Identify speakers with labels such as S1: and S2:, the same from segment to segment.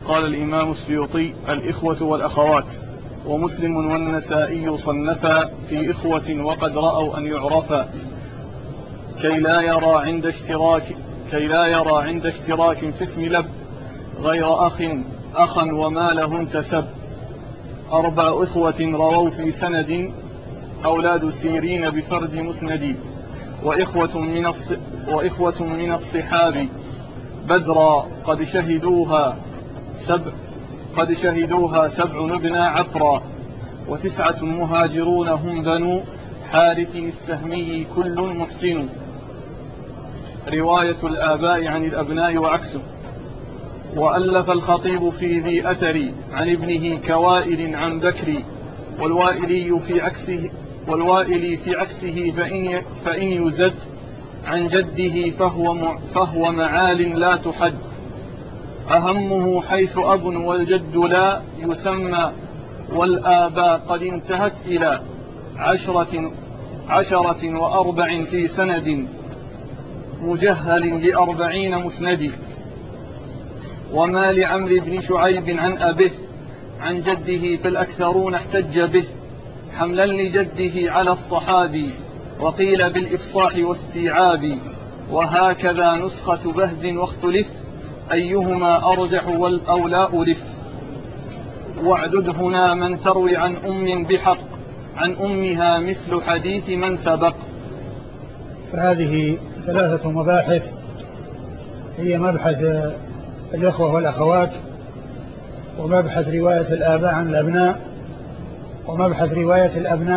S1: قال الإمام السيوطي: الإخوة والأخوات. ومسلم والنسائي صنفا في إخوة وقد رأوا أن يعرفا كي لا يرى عند اشتراك في اسم الأب غير أخا وما له انتسب. 4 إخوة رووا في سند أولاد سيرين بفرد مسند. وإخوة من الصحاب بدرا قد شهدوها 7 ابن عفرا. 9 مهاجرون هم بنو حارث السهمي كل محسن. رواية الآباء عن الأبناء وعكسه. وألف الخطيب في ذي أثر عن ابنه كوائل عن بكر. والوائلي في عكسه فإن يزد عن جده فهو معال لا تحد. أهمه حيث أب والجد لا يسمى. والآباء قد انتهت إلى 10 و4 في سند مجهل ل40 مسند. وما لعمرو بن شعيب عن أبيه عن جده فالأكثرون احتج به حملا لجده على الصحابي. وقيل بالإفصاح واستيعاب. وهكذا نسخة بهز واختلف أيهما أرجح والأولى ألف. واعدد هنا من تروي عن أم بحق عن أمها مثل حديث من سبق.
S2: فهذه 3 مباحث هي مبحث الإخوة والأخوات، ومبحث رواية الآباء عن الأبناء، ومبحث رواية الأبناء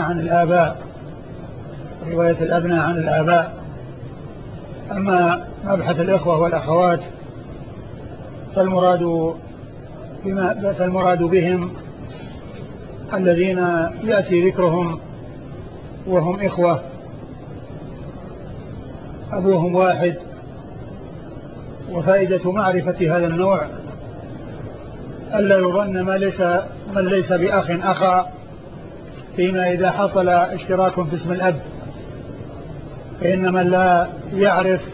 S2: عن الآباء. أما مبحث الإخوة والأخوات فالمراد بهم الذين يأتي ذكرهم وهم إخوة أبوهم واحد. وفائدة معرفة هذا النوع ألا يظن من ليس بأخ أخا فيما إذا حصل اشتراك في اسم الأب، فإن من لا يعرف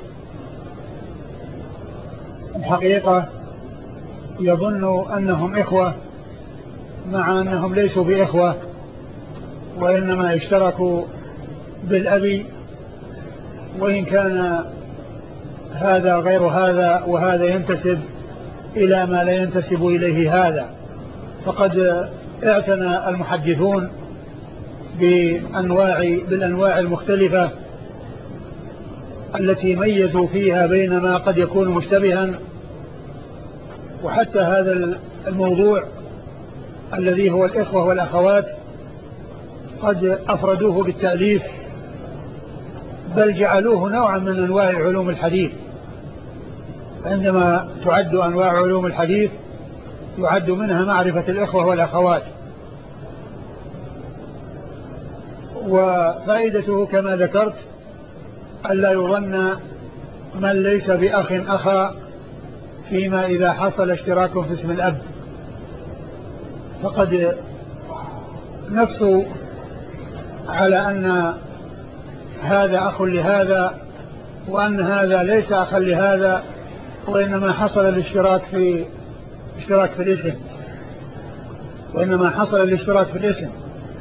S2: الحقيقة يظن أنهم إخوة مع أنهم ليسوا بإخوة، وإنما اشتركوا بالأب، وإن كان هذا غير هذا وهذا ينتسب إلى ما لا ينتسب إليه هذا. فقد اعتنى المحدثون بالأنواع المختلفة التي ميزوا فيها بين ما قد يكون مشتبها. وحتى هذا الموضوع الذي هو الإخوة والأخوات قد أفردوه بالتأليف، بل جعلوه نوعا من أنواع علوم الحديث. عندما تعد أنواع علوم الحديث يعد منها معرفة الإخوة والأخوات. وفائدته كما ذكرت ألا يظن من ليس بأخ أخا فيما إذا حصل اشتراك في اسم الأب، فقد نصوا على أن هذا أخ لهذا وأن هذا ليس أخا لهذا، وإنما حصل الاشتراك في الاسم.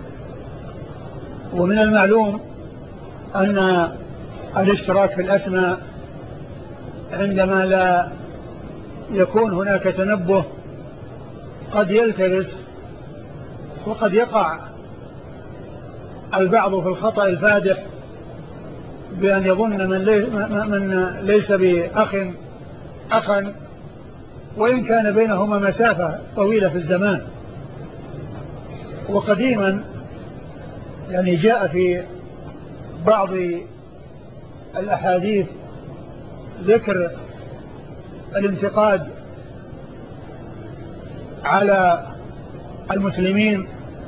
S2: ومن المعلوم أن الاشتراك في الأسماء عندما لا يكون هناك تنبه قد يلتبس، وقد يقع البعض في الخطأ الفادح بأن يظن من ليس بأخ أخا وإن كان بينهما مسافة طويلة في الزمان. وقديما يعني جاء في بعض الأحاديث ذكر الانتقاد على المسلمين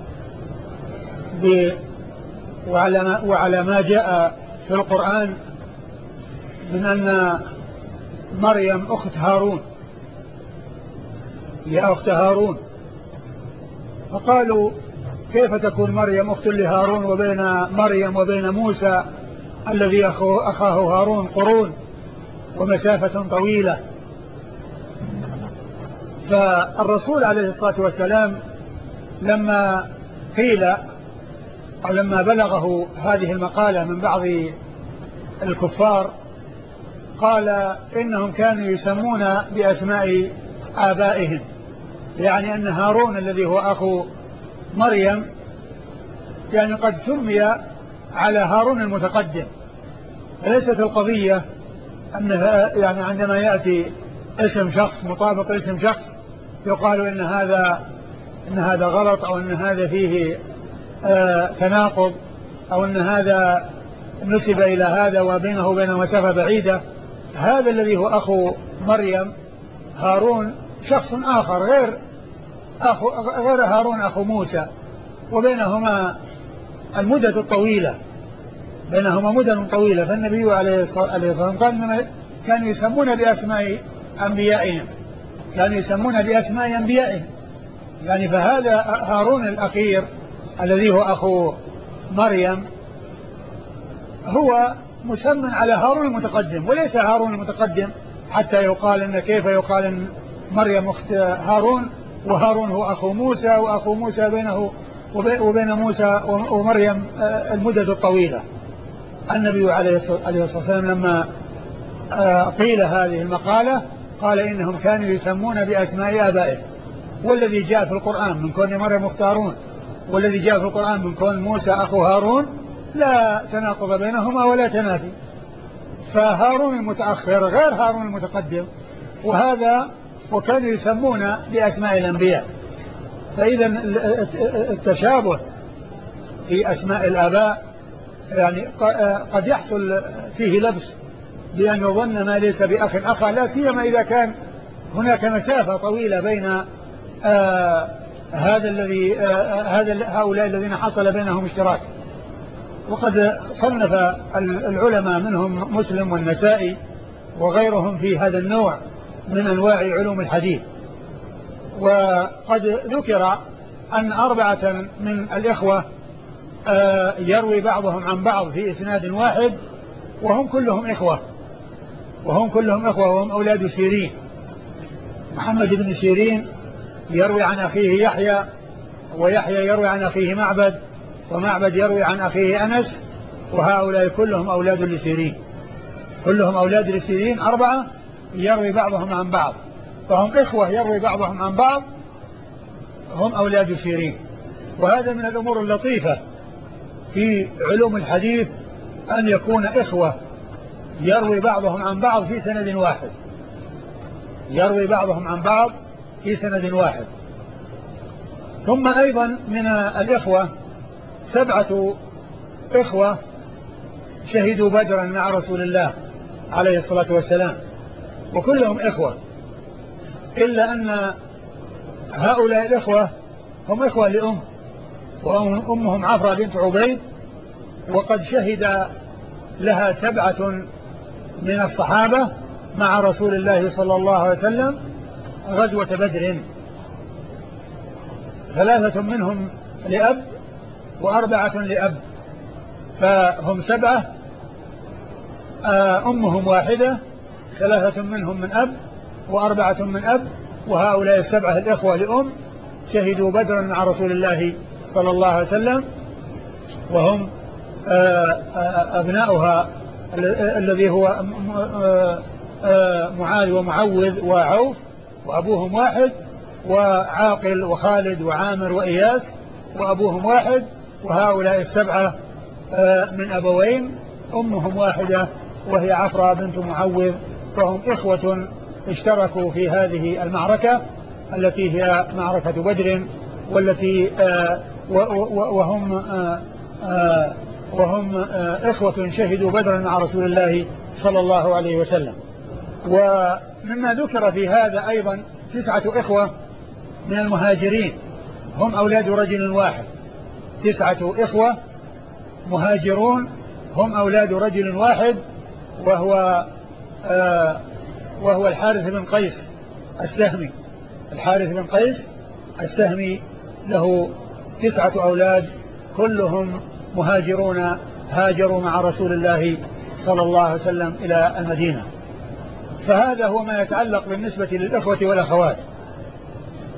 S2: وعلى ما جاء في القرآن من أن مريم أخت هارون، هي أخت هارون. فقالوا كيف تكون مريم أخت لهارون وبين مريم وبين موسى الذي أخاه هارون قرون ومسافة طويلة؟ فالرسول عليه الصلاة والسلام لما قيل أو لما بلغه هذه المقالة من بعض الكفار قال إنهم كانوا يسمون بأسماء آبائهم، يعني أن هارون الذي هو أخو مريم يعني قد سمي على هارون المتقدم. فليست القضية أنها يعني عندما يأتي اسم شخص مطابق اسم شخص يقال إن هذا غلط، أو إن هذا فيه تناقض، أو إن هذا نسب إلى هذا وبينه وبينه مسافة بعيدة. هذا الذي هو أخو مريم هارون شخص آخر غير هارون أخو موسى، وبينهما المدة الطويلة، فالنبي عليه الصلاة والسلام قال كانوا يسمون بأسماء أنبيائهم، يعني فهذا هارون الأخير الذي هو أخو مريم هو مسمى على هارون المتقدم، وليس هارون المتقدم حتى يقال إن كيف يقال إن مريم أخت هارون وهارون هو أخو موسى، وأخو موسى بينه وبين موسى ومريم المدة الطويلة. النبي عليه الصلاة والسلام لما قيل هذه المقالة قال إنهم كانوا يسمون بأسماء آبائهم، والذي جاء في القرآن من كون مريم أخت هارون والذي جاء في القرآن من كون موسى أخو هارون لا تناقض بينهما ولا تنافي، فهارون المتأخر غير هارون المتقدم، وكانوا يسمون بأسماء الأنبياء. فإذا التشابه في أسماء الآباء يعني قد يحصل فيه لبس بأن يظن ما ليس بأخ أخا، لا سيما إذا كان هناك مسافة طويلة بين هؤلاء الذين حصل بينهم اشتراك. وقد صنف العلماء منهم مسلم والنسائي وغيرهم في هذا النوع من أنواع علوم الحديث. وقد ذكر أن 4 من الإخوة يروي بعضهم عن بعض في إسناد واحد وهم كلهم إخوة وهم أولاد سيرين. محمد بن سيرين يروي عن أخيه يحيى، ويحيى يروي عن أخيه معبد، ومعبد يروي عن أخيه أنس، وهؤلاء كلهم أولاد لسيرين 4 يروي بعضهم عن بعض، فهم إخوة يروي بعضهم عن بعض، هم أولاد سيرين. وهذا من الأمور اللطيفة في علوم الحديث أن يكون إخوة يروي بعضهم عن بعض في سند واحد. ثم أيضا من الإخوة 7 إخوة شهدوا بدرا مع رسول الله عليه الصلاة والسلام، وكلهم إخوة، إلا أن هؤلاء الإخوة هم إخوة لأم، وأمهم عفرة بنت عبيد، وقد شهد لها 7 من الصحابة مع رسول الله صلى الله عليه وسلم غزوة بدر، 3 منهم لأب و4 لأب، فهم 7 أمهم واحدة، 3 منهم من أب و4 من أب، وهؤلاء 7 الإخوة لأم شهدوا بدرا مع رسول الله صلى الله عليه وسلم، وهم أبناؤها الذي هو معاذ ومعوذ وعوف، وأبوهم واحد، وعاقل وخالد وعامر وإياس وأبوهم واحد، وهؤلاء 7 من أبوين أمهم واحدة وهي عفرة بنت معوذ، فهم إخوة اشتركوا في هذه المعركة التي هي معركة بدر، والتي وهم إخوة شهدوا بدرا مع رسول الله صلى الله عليه وسلم. ومما ذكر في هذا أيضا 9 إخوة من المهاجرين هم أولاد رجل واحد، 9 إخوة مهاجرون هم أولاد رجل واحد، وهو الحارث بن قيس السهمي، له 9 أولاد كلهم مهاجرون، هاجروا مع رسول الله صلى الله عليه وسلم إلى المدينة. فهذا هو ما يتعلق بالنسبة للإخوة والأخوات.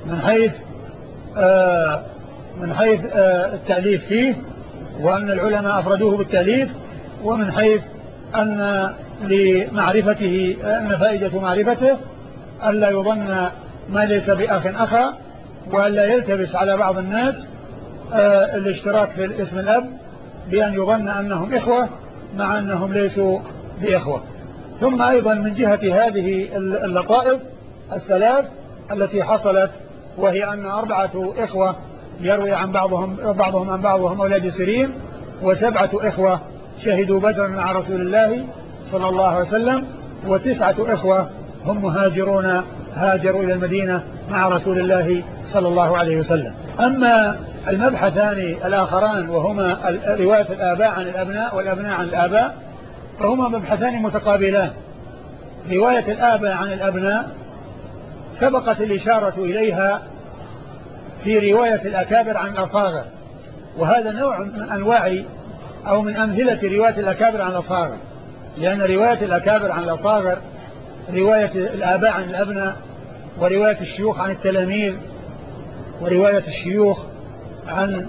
S2: من حيث التأليف فيه، وأن العلماء أفردوه بالتأليف، ومن حيث أن لمعرفته أن فائدة معرفته ألا يظن ما ليس بأخ أخا، وألا يلتبس على بعض الناس الاشتراك في اسم الأب بأن يظن أنهم إخوة مع أنهم ليسوا بإخوة. ثم أيضا من جهة هذه اللطائف الثلاث التي حصلت، وهي أن 4 إخوة يروي عن بعضهم عن بعض وهم أولاد سيرين، و7 إخوة شهدوا بدرا مع رسول الله صلى الله عليه وسلم، و9 إخوة هم مهاجرون هاجروا إلى المدينة مع رسول الله صلى الله عليه وسلم. أما المبحثان الآخران وهما رواية الآباء عن الأبناء والأبناء عن الآباء، فهما مبحثان متقابلان. رواية الآباء عن الأبناء سبقت الإشارة إليها في رواية الأكابر عن الأصاغر، وهذا نوع من أنواع أو من أمثلة رواية الأكابر عن الأصاغر، لأن رواية الأكابر عن الأصاغر رواية الآباء عن الأبناء، ورواية الشيوخ عن التلاميذ، ورواية الشيوخ عن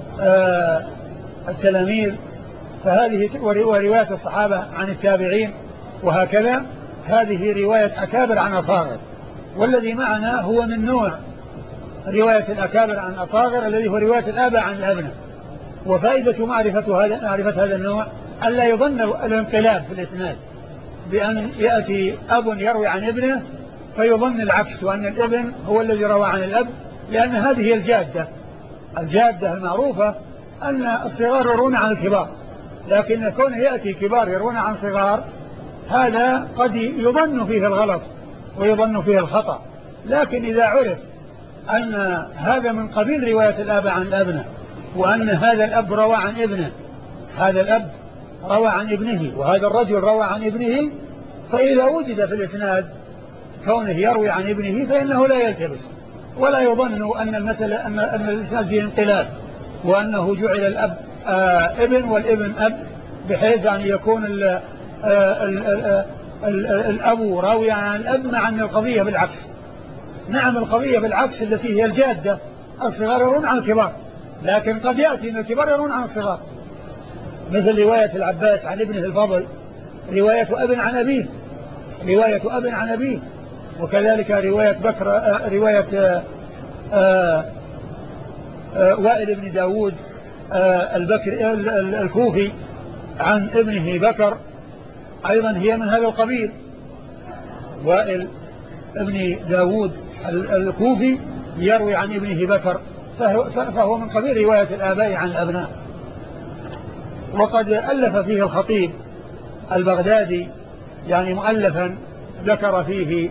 S2: التلاميذ، فهذه ورواية الصحابة عن التابعين، وهكذا هذه رواية أكابر عن أصاغر. والذي معنا هو من نوع رواية الأكابر عن الأصاغر الذي هو رواية الآباء عن الأبناء. وفائدة معرفة هذا النوع ألا يظن الانقلاب في الإسناد بأن يأتي أب يروي عن ابنه فيظن العكس، وأن الابن هو الذي روى عن الأب، لأن هذه هي الجادة المعروفة أن الصغار يرون عن الكبار، لكن كونه يأتي كبار يرون عن صغار هذا قد يظن فيه الغلط ويظن فيه الخطأ. لكن إذا عرف أن هذا من قبيل رواية الآباء عن الأبناء، وأن هذا الأب روى عن ابنه، هذا الأب روى عن ابنه، وهذا الرجل روى عن ابنه، فإذا وجد في الإسناد كونه يروي عن ابنه فإنه لا يلتبس ولا يظن أن المسألة أن الإسناد فيه انقلاب، وأنه جعل الأب ابن والابن أب، بحيث أن يكون الأب راوي عن الأب، مع أن القضية بالعكس. نعم القضية بالعكس التي هي الجادة، الصغار يرون عن الكبار، لكن قد يأتي أن الكبار يرون عن الصغار، مثل رواية العباس عن ابنه الفضل رواية أب عن أبيه، رواية أب عن أبيه. وكذلك رواية بكر رواية وائل بن داود الكوفي عن ابنه بكر أيضا هي من هذا القبيل. وائل ابن داود الكوفي يروي عن ابنه بكر، فهو من قبيل رواية الآباء عن الأبناء. وقد ألف فيه الخطيب البغدادي يعني مؤلفا ذكر فيه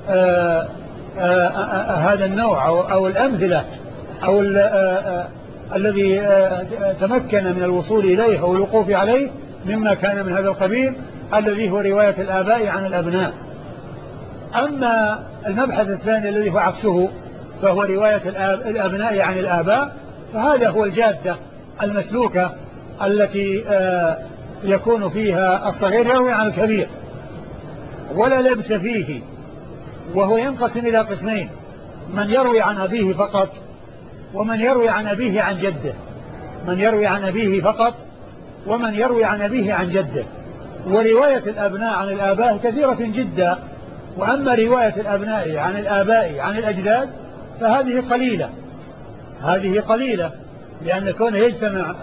S2: هذا النوع أو الأمثلة أو الذي تمكن من الوصول إليه أو الوقوف عليه مما كان من هذا القبيل الذي هو رواية الآباء عن الأبناء. أما المبحث الثاني الذي هو عكسه فهو رواية الأبناء عن الآباء، فهذا هو الجادة المسلوكة التي يكون فيها الصغير يروي عن الكبير ولا لبس فيه، وهو ينقسم إلى قسمين: من يروي عن أبيه فقط، ومن يروي عن أبيه عن جده. من يروي عن أبيه فقط، ومن يروي عن أبيه عن جده. ورواية الأبناء عن الآباء كثيرة جدا، وأما رواية الأبناء عن الآباء عن الأجداد فهذه قليلة. هذه قليلة لأن كونه يجتمع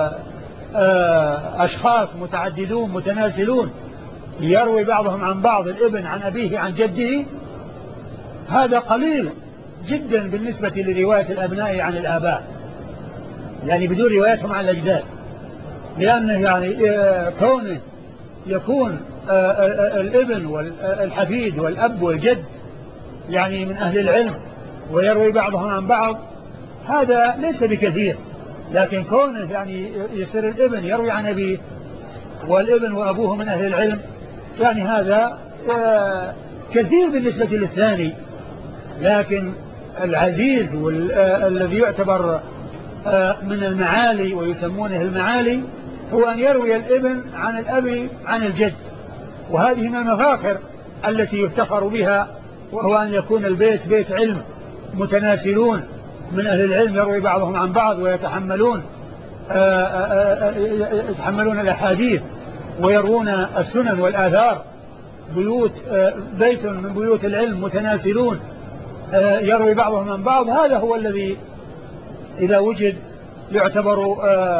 S2: أشخاص متعددون متناسلون يروي بعضهم عن بعض الابن عن أبيه عن جده، هذا قليل جدا بالنسبة لرواية الأبناء عن الآباء، يعني بدون روايتهم عن الأجداد. لأنه يعني كونه يكون الابن والحفيد والأب والجد يعني من أهل العلم ويروي بعضهم عن بعض هذا ليس بكثير، لكن كونه يعني يصير الابن يروي عن أبيه والابن وأبوه من أهل العلم يعني هذا كثير بالنسبة للثاني. لكن العزيز والذي يعتبر من المعالي ويسمونه المعالي هو أن يروي الابن عن الأب عن الجد، وهذه من المفاخر التي يفتخر بها، وهو أن يكون البيت بيت علم متناسلون من أهل العلم يروي بعضهم عن بعض ويتحملون يتحملون الأحاديث ويروون السنن والآثار. بيت من بيوت العلم متناسلون يروي بعضهم عن بعض، هذا هو الذي إذا وجد يعتبر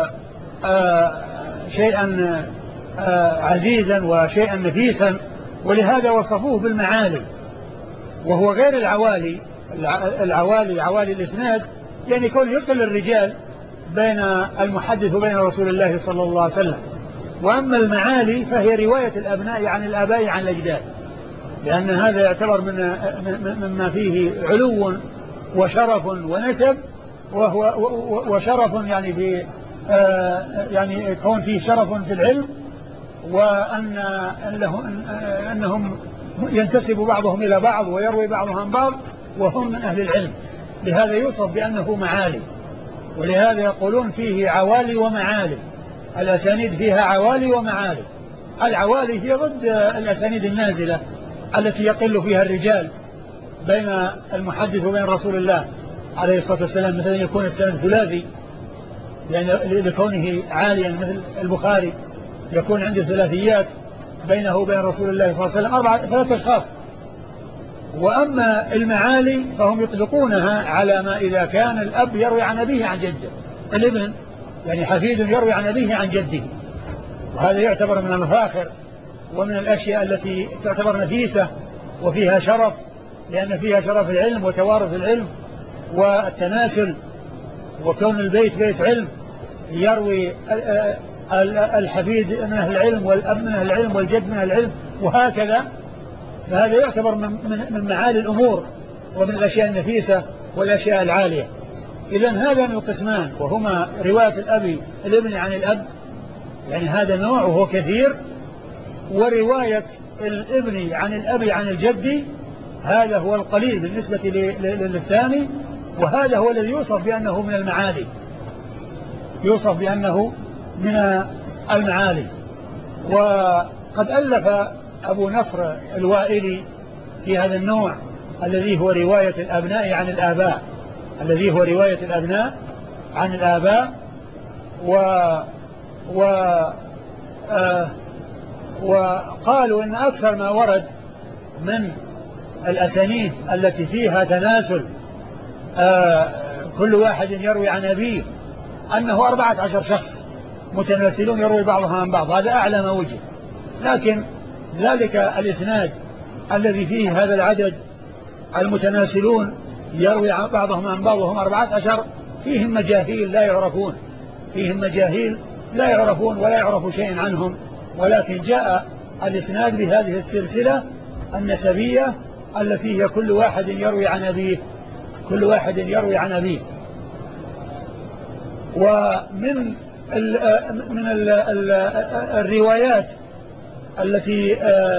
S2: شيئا عزيزا وشيئا نفيسا، ولهذا وصفوه بالمعالي، وهو غير العوالي عوالي الإسناد، يعني كون يقل الرجال بين المحدث وبين رسول الله صلى الله عليه وسلم. وأما المعالي فهي رواية الأبناء عن الآباء عن الأجداد، لأن هذا يعتبر مما فيه علو وشرف ونسب، وشرف يعني في يعني كون فيه شرف في العلم، أنهم ينتسب بعضهم إلى بعض ويروي بعضهم عن بعض وهم من أهل العلم، لهذا يوصف بأنه معالي. ولهذا يقولون فيه عوالي ومعالي، الأسانيد فيها عوالي ومعالي. العوالي هي ضد الأسانيد النازلة التي يقل فيها الرجال بين المحدث وبين رسول الله عليه الصلاة والسلام، مثلا يكون السند ثلاثي لكونه عاليا، مثل البخاري يكون عنده ثلاثيات بينه وبين رسول الله صلى الله عليه وسلم 3 أشخاص. وأما المعالي فهم يطلقونها على ما إذا كان الأب يروي عن أبيه عن جده، الابن يعني حفيد يروي عن أبيه عن جده، وهذا يعتبر من المفاخر ومن الأشياء التي تعتبر نفيسة وفيها شرف، لأن فيها شرف العلم وتوارث العلم والتناسل، وكون البيت بيت علم يروي الحفيد من أهل العلم والأب من أهل العلم والجد من أهل العلم وهكذا، فهذا يعتبر من معالي الأمور ومن الأشياء النفيسة والأشياء العالية. إذن هذا من القسمان، وهما رواية الابن عن الأب، يعني هذا نوع وهو كثير، ورواية الابن عن الأب عن الجد هذا هو القليل بالنسبة للثاني، وهذا هو الذي يوصف بأنه من المعالي، يوصف بأنه من المعالي. وقد ألف أبو نصر الوائلي في هذا النوع الذي هو رواية الأبناء عن الآباء، الذي هو رواية الأبناء عن الآباء، وقالوا إن أكثر ما ورد من الأسانيد التي فيها تناسل كل واحد يروي عن أبيه أنه 14 شخص متناسلون يروي بعضهم عن بعض، هذا أعلى ما وجد. لكن ذلك الإسناد الذي فيه هذا العدد المتناسلون يروي بعضهم عن بعض وهم 14 فيهم مجاهيل لا يعرفون، فيهم مجاهيل لا يعرفون ولا يعرف شيء عنهم، ولكن جاء الإسناد بهذه السلسلة النسبية التي هي كل واحد يروي عن أبيه، كل واحد يروي عن أبيه. ومن الروايات التي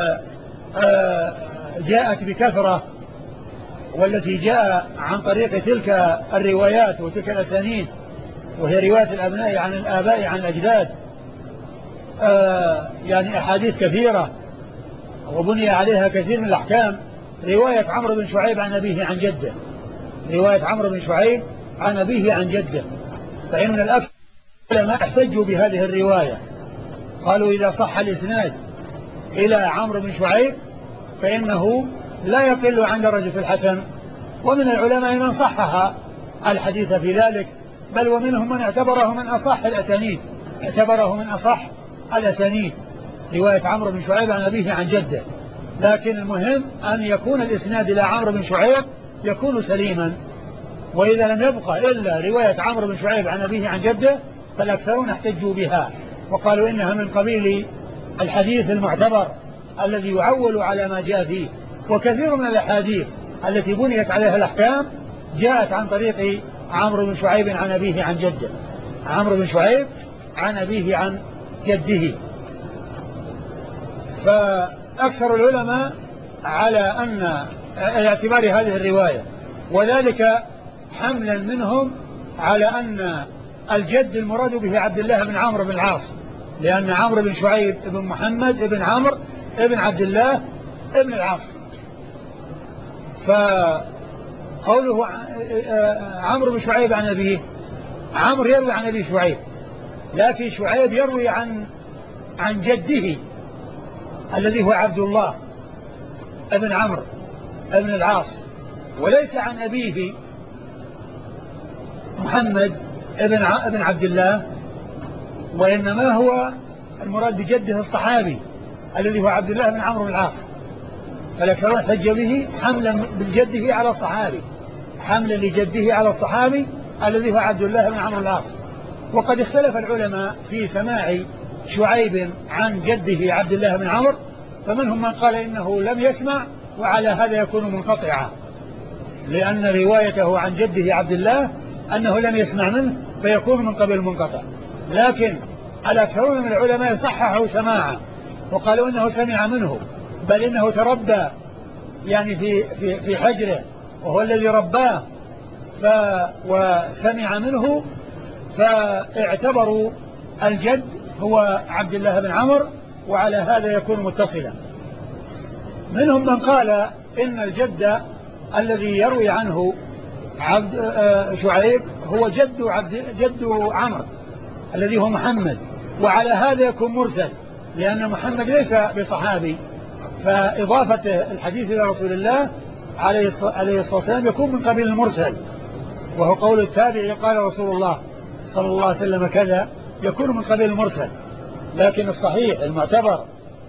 S2: جاءت بكثرة والتي جاء عن طريق تلك الروايات وتلك الأسانيد، وهي رواية الأبناء عن الآباء عن الأجداد، يعني أحاديث كثيرة وبني عليها كثير من الأحكام. رواية عمرو بن شعيب عن أبيه عن جده، رواية عمرو بن شعيب عن أبيه عن جده، فإن من الأكثر ما احتجوا بهذه الرواية، قالوا إذا صح الإسناد إلى عمرو بن شعيب فإنه لا يقل عن درجة الحسن. ومن العلماء من صحح الحديث في ذلك، بل ومنهم من اعتبره من أصح الأسانيد، اعتبره من أصح الأسانيد رواية عمرو بن شعيب عن أبيه عن جده. لكن المهم أن يكون الإسناد إلى عمرو بن شعيب يكون سليما، وإذا لم يبقى إلا رواية عمرو بن شعيب عن أبيه عن جده فالأكثرون احتجوا بها وقالوا إنها من قبيل الحديث المعتبر الذي يعول على ما جاء فيه. وكثير من الأحاديث التي بنيت عليها الأحكام جاءت عن طريق عمرو بن شعيب عن أبيه عن جده، عمرو بن شعيب عن أبيه عن جده. فأكثر العلماء على أن اعتبار هذه الرواية، وذلك حملا منهم على أن الجد المراد به عبد الله بن عمرو بن العاص، لأن عمرو بن شعيب بن محمد بن عمرو بن عبد الله بن العاص. قوله عمرو بن شعيب عن أبيه، عمرو يروي عن أبي شعيب، لكن شعيب يروي عن جده الذي هو عبد الله ابن عمرو ابن العاص، وليس عن أبيه محمد ابن عبد الله، وإنما هو المراد بجده الصحابي الذي هو عبد الله بن عمرو بن العاص. فالأكثرون احتج به حملا بجده على الصحابي، حملا لجده على الصحابي الذي هو عبد الله بن عمرو بن العاص. وقد اختلف العلماء في سماع شعيب عن جده عبد الله بن عمرو، فمنهم من قال إنه لم يسمع، وعلى هذا يكون منقطعا، لأن روايته عن جده عبد الله أنه لم يسمع منه فيكون من قبل المنقطع. لكن الأكثرون من العلماء صححوا سماعه وقالوا إنه سمع منه، بل إنه تربى يعني في حجره وهو الذي رباه وسمع منه، فاعتبروا الجد هو عبد الله بن عمرو، وعلى هذا يكون متصلا. منهم من قال إن الجد الذي يروي عنه شعيب هو جد عمرو الذي هو محمد، وعلى هذا يكون مرسل، لأن محمد ليس بصحابي، فإضافة الحديث إلى رسول الله عليه الصلاة والسلام يكون من قبيل المرسل، وهو قول التابعي قال رسول الله صلى الله عليه وسلم كذا، يكون من قبيل المرسل. لكن الصحيح المعتبر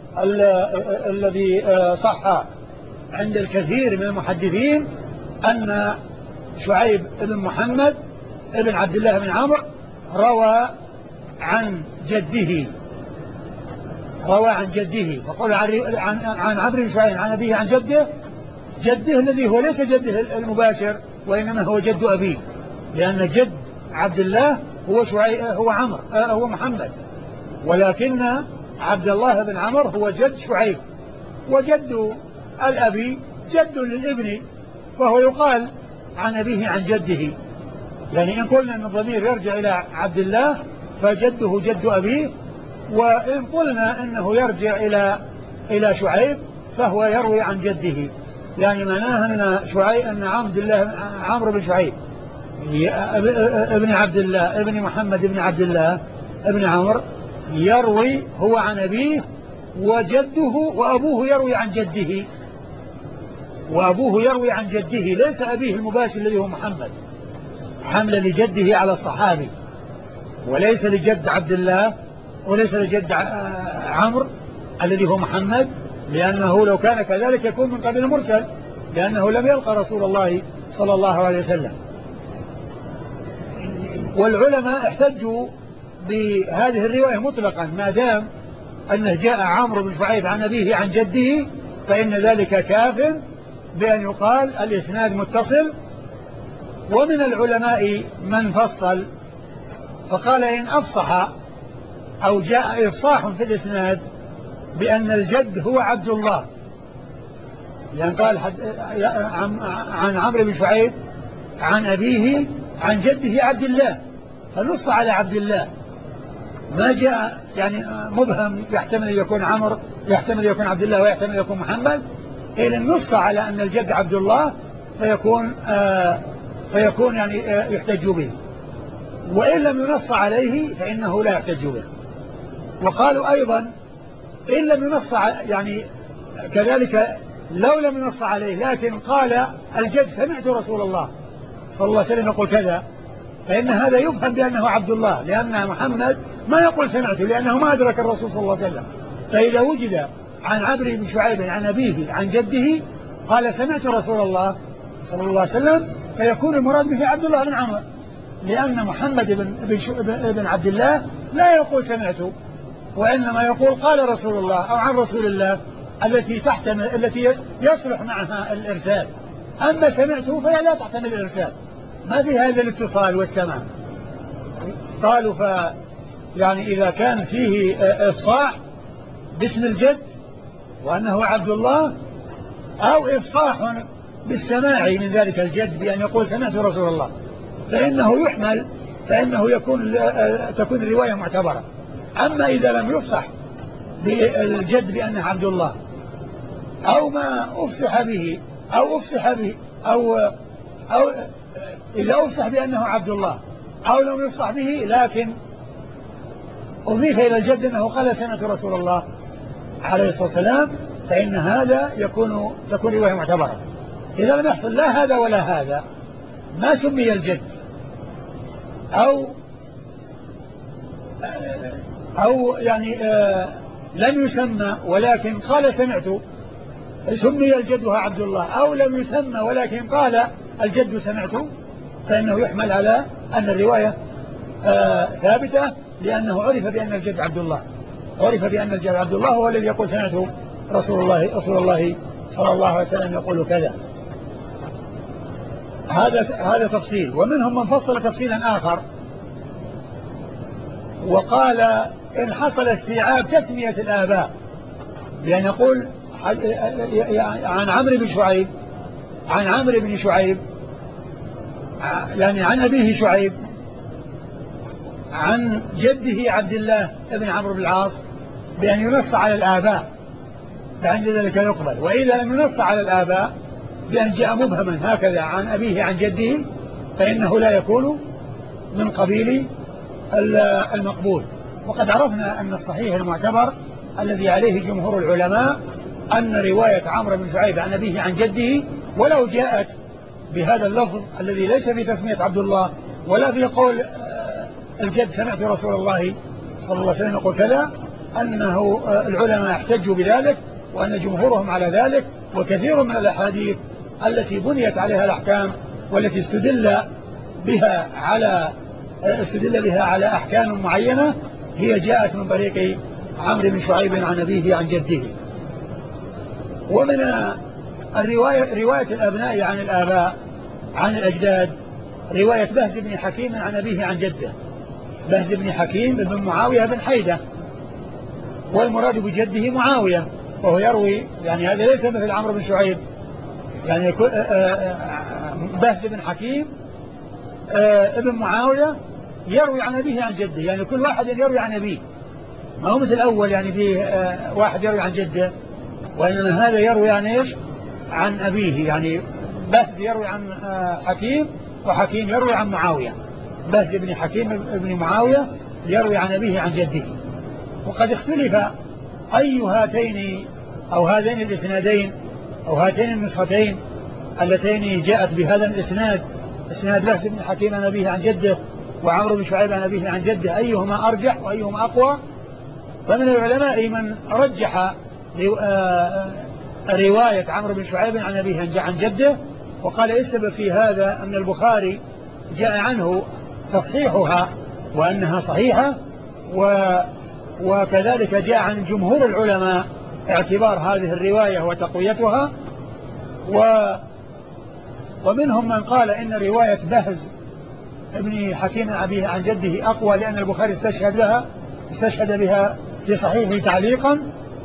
S2: الذي صح عند الكثير من المحدثين أن شعيب بن محمد ابن عبد الله بن عمرو روى عن جده، فقال عن عمرو بن شعيب عن أبيه عن جده الذي هو ليس جده المباشر، وإنما هو جد أبيه، لأن جد عبد الله هو محمد، ولكن عبد الله بن عمرو هو جد شعيب، وجد الأبي جد للابن، فهو يقال عن أبيه عن جده. يعني إن قلنا أن الضمير يرجع إلى عبد الله فجده جد أبيه، وإن قلنا أنه يرجع إلى شعيب فهو يروي عن جده. يعني معناه أن عمرو بن شعيب ابن عبد الله ابن محمد ابن عبد الله ابن عمرو يروي هو عن أبيه، وجده وأبوه يروي عن جده، ليس أبيه المباشر الذي هو محمد، حمل لجده على الصحابي، وليس لجد عبد الله وليس لجد عمرو الذي هو محمد، لأنه لو كان كذلك يكون من قبل المرسل، لأنه لم يلقى رسول الله صلى الله عليه وسلم. والعلماء احتجوا بهذه الرواية مطلقا، ما دام أنه جاء عمرو بن شعيب عن أبيه عن جده، فإن ذلك كاف بأن يقال الإسناد متصل. ومن العلماء من فصل فقال إن أفصح أو جاء إفصاح في الإسناد بأن الجد هو عبد الله، يعني قال عن عمرو بن شعيب عن أبيه عن جده عبد الله، فنص على عبد الله، ما جاء يعني مبهم يحتمل أن يكون عمرو، يحتمل يكون عبد الله، ويحتمل يكون محمد، إذا نص على أن الجد عبد الله فيكون يعني يحتج به، وإن لم ينص عليه فإنه لا يحتج به. وقالوا أيضا إن لم ينص يعني كذلك لو لم ينص عليه لكن قال الجد سمعت رسول الله صلى الله عليه وسلم يقول كذا، فإن هذا يفهم بأنه عبد الله، لأن محمد ما يقول سمعته لأنه ما أدرك الرسول صلى الله عليه وسلم. فإذا وجد عن عمرو بن شعيب عن أبيه عن جده قال سمعت رسول الله صلى الله عليه وسلم، فيكون المراد به عبد الله بن عمرو، لأن محمد بن عبد الله لا يقول سمعته، وإنما يقول قال رسول الله أو عن رسول الله التي يصلح معها الإرسال. أما سمعته فهي لا تحتمل الإرسال، ما في هذا الاتصال والسماع. قالوا يعني إذا كان فيه إفصاح باسم الجد وأنه عبد الله، أو إفصاح بالسماع من ذلك الجد بأن يقول سمعت رسول الله، فإنه يحمل، فإنه تكون الرواية معتبرة. أما إذا لم يفصح بالجد بأنه عبد الله، أو ما أفصح به أو أو إذا أفصح بأنه عبد الله أو لم يفصح به لكن أضيف إلى الجد أنه قال سمعت رسول الله عليه الصلاة والسلام، فإن هذا تكون رواية معتبرة. إذا لم يحصل لا هذا ولا هذا ما سمي الجد، أو يعني لم يسمى ولكن قال سمعت، سمي الجد عبد الله، أو لم يسمى ولكن قال الجد سمعت، فإنه يحمل على أن الرواية ثابتة، لأنه عرف بأن الجد عبد الله، عرف بأن الجد عبد الله هو الذي يقول سمعت رسول الله صلى الله عليه وسلم يقول كذا. هذا تفصيل. ومنهم من فصل تفصيلا آخر وقال إن حصل استيعاب تسمية الآباء، بأن يقول عن عمرو بن شعيب يعني عن أبيه شعيب عن جده عبد الله بن عمرو بن العاص، بأن ينص على الآباء فعند ذلك يقبل. وإذا لم ينص على الآباء بأن جاء مبهما هكذا عن أبيه عن جده فإنه لا يكون من قبيل المقبول. وقد عرفنا أن الصحيح المعتبر الذي عليه جمهور العلماء أن رواية عمرو بن شعيب عن أبيه عن جده ولو جاءت بهذا اللفظ الذي ليس في تسمية عبد الله ولا في قول الجد سمعت رسول الله صلى الله عليه وسلم يقول كذا، أنه العلماء احتجوا بذلك وأن جمهورهم على ذلك. وكثير من الأحاديث التي بنيت عليها الأحكام والتي استدل بها على أحكام معينة هي جاءت من طريق عمرو بن شعيب عن أبيه عن جده. ومن رواية الأبناء عن الآباء عن الأجداد رواية بهز بن حكيم عن أبيه عن جده. بهز بن حكيم بن معاوية بن حيدة، والمراد بجده معاوية، وهو يروي يعني هذا ليس مثل عمرو بن شعيب، يعني بهز بن حكيم ابن معاوية يروي عن أبيه عن جده، يعني كل واحد يروي عن أبيه، ما هو مثل الأول يعني فيه واحد يروي عن جده، وإنما هذا يروي عن إيش؟ عن أبيه. يعني بهز يروي عن حكيم وحكيم يروي عن معاوية. بهز بن حكيم ابن معاوية يروي عن أبيه عن جده. وقد اختلف أي هاتين أو هذين الإسنادين أو هاتين النسختين اللتين جاءت بهذا الإسناد، إسناد بهز بن حكيم عن أبيه عن جده وعمرو بن شعيب عن أبيه عن جده، أيهما أرجح وأيهما أقوى. فمن العلماء من رجح رواية عمرو بن شعيب عن أبيه عن جده، وقال السبب في هذا أن البخاري جاء عنه تصحيحها وأنها صحيحة، وكذلك جاء عن جمهور العلماء اعتبار هذه الرواية وتقويتها. ومنهم من قال إن رواية بهز ابن حكيم أبيه عن جده أقوى، لأن البخاري استشهد بها في صحيحه تعليقا،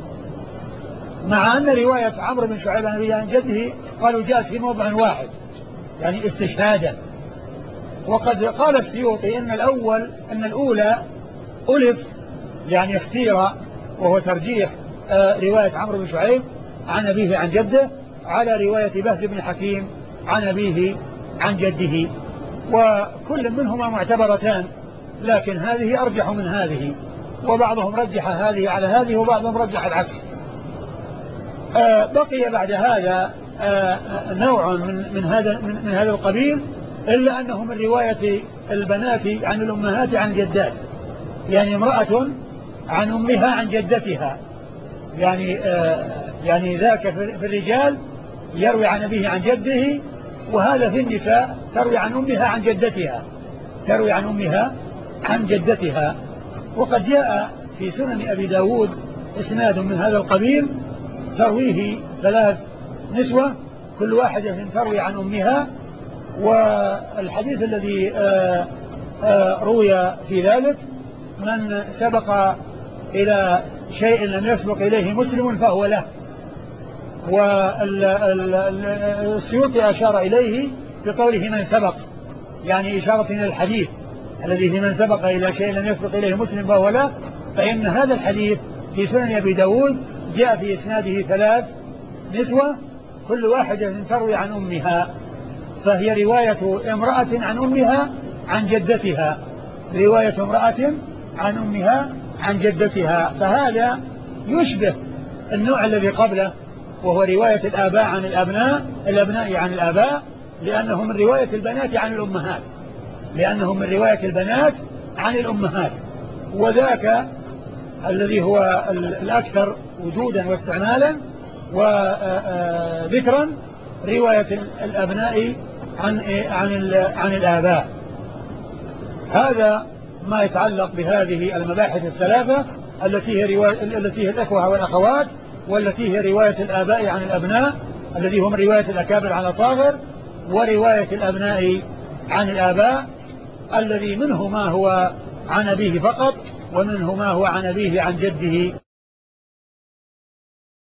S2: مع أن رواية عمرو بن شعيب عن أبيه عن جده قالوا جاءت في موضع واحد يعني استشهادا. وقد قال السيوطي إن الأولى ألف يعني اختير، وهو ترجيح رواية عمرو بن شعيب عن أبيه عن جده على رواية بهز بن حكيم عن أبيه عن جده، وكل منهما معتبرتان، لكن هذه أرجح من هذه، وبعضهم رجح هذه على هذه وبعضهم رجح العكس. بقي بعد هذا نوع من هذا القبيل، إلا أنه من رواية البنات عن الأمهات عن جدات، يعني امرأة عن أمها عن جدتها، يعني ذاك في الرجال يروي عن أبيه عن جده، وهذا في النساء تروي عن أمها عن جدتها. وقد جاء في سنن أبي داود إسناد من هذا القبيل ترويه 3 نسوة كل واحدة تروي عن أمها. والحديث الذي روي في ذلك من سبق إلى شيء لم يسبق إليه مسلم فهو له، والسيوطي أشار إليه بقوله من سبق، يعني إشارة إلى الحديث الذي في من سبق إلى شيء لم يسبق إليه مسلم فهو له، فإن هذا الحديث في سنن أبي داود جاء في إسناده 3 نسوة كل واحدة تروي عن أمها، فهي رواية امرأة عن أمها عن جدتها، رواية امرأة عن أمها عن جدتها. فهذا يشبه النوع الذي قبله، وهو رواية الآباء عن الأبناء، الأبناء عن الآباء، لأنه من رواية البنات عن الأمهات، لأنه من رواية البنات عن الأمهات. وذاك الذي هو الأكثر وجودا واستعمالا وذكرا رواية الأبناء عن الآباء. هذا ما يتعلق بهذه المباحث الثلاثة التي هي الأخوة والأخوات، والتي هي رواية الآباء عن الأبناء الذي هم رواية الأكابر عن الأصاغر، ورواية الأبناء عن الآباء الذي منه ما هو عن أبيه فقط، ومنه ما هو عن أبيه عن جده